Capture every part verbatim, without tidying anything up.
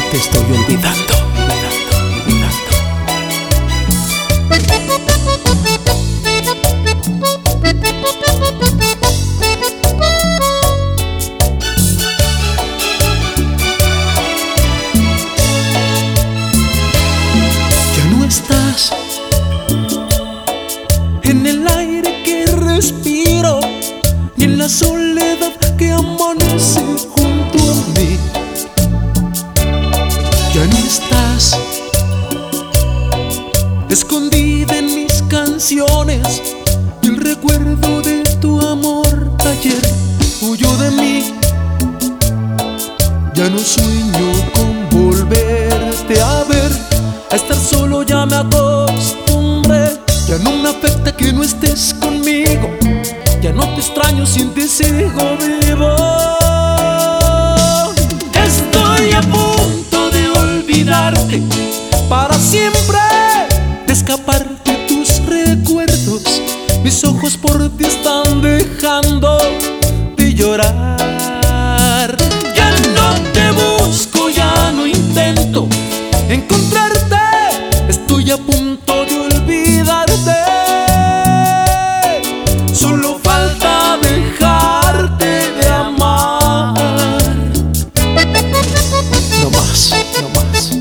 Te estoy olvidando, olvidando, Ya no estás en el aire que respiro, ni en la soledad que amanece junto a mí. Ya no estás escondida en mis canciones, y el recuerdo de tu amor ayer huyó de mí. Ya no sueño con volverte a ver, a estar solo ya me acostumbré. Ya no me afecta que no estés conmigo, ya no te extraño, sin ti sigo vivo. Estoy a punto de olvidarte para siempre, de escapar de tus recuerdos. Mis ojos por ti están dejando de llorar. Ya no te busco, ya no intento encontrarte, estoy a punto de olvidarte. Solo falta dejarte de amar. no más, no más.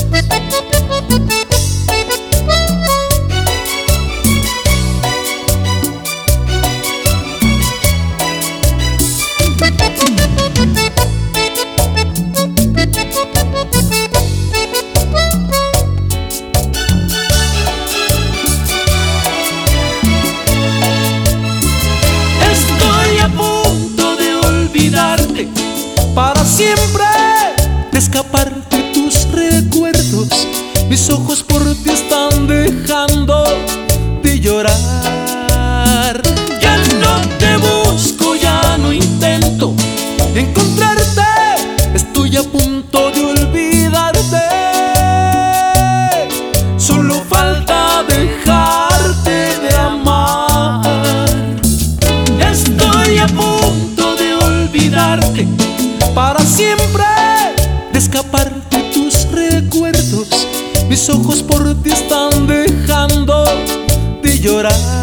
Para siempre, de escapar de tus recuerdos. Mis ojos por ti están dejando de llorar. Ya no te busco, ya no intento encontrarte, estoy a punto de olvidarte. Solo falta dejarte de amar. Estoy a punto de olvidarte para siempre, de escapar de tus recuerdos. Mis ojos por ti están dejando de llorar.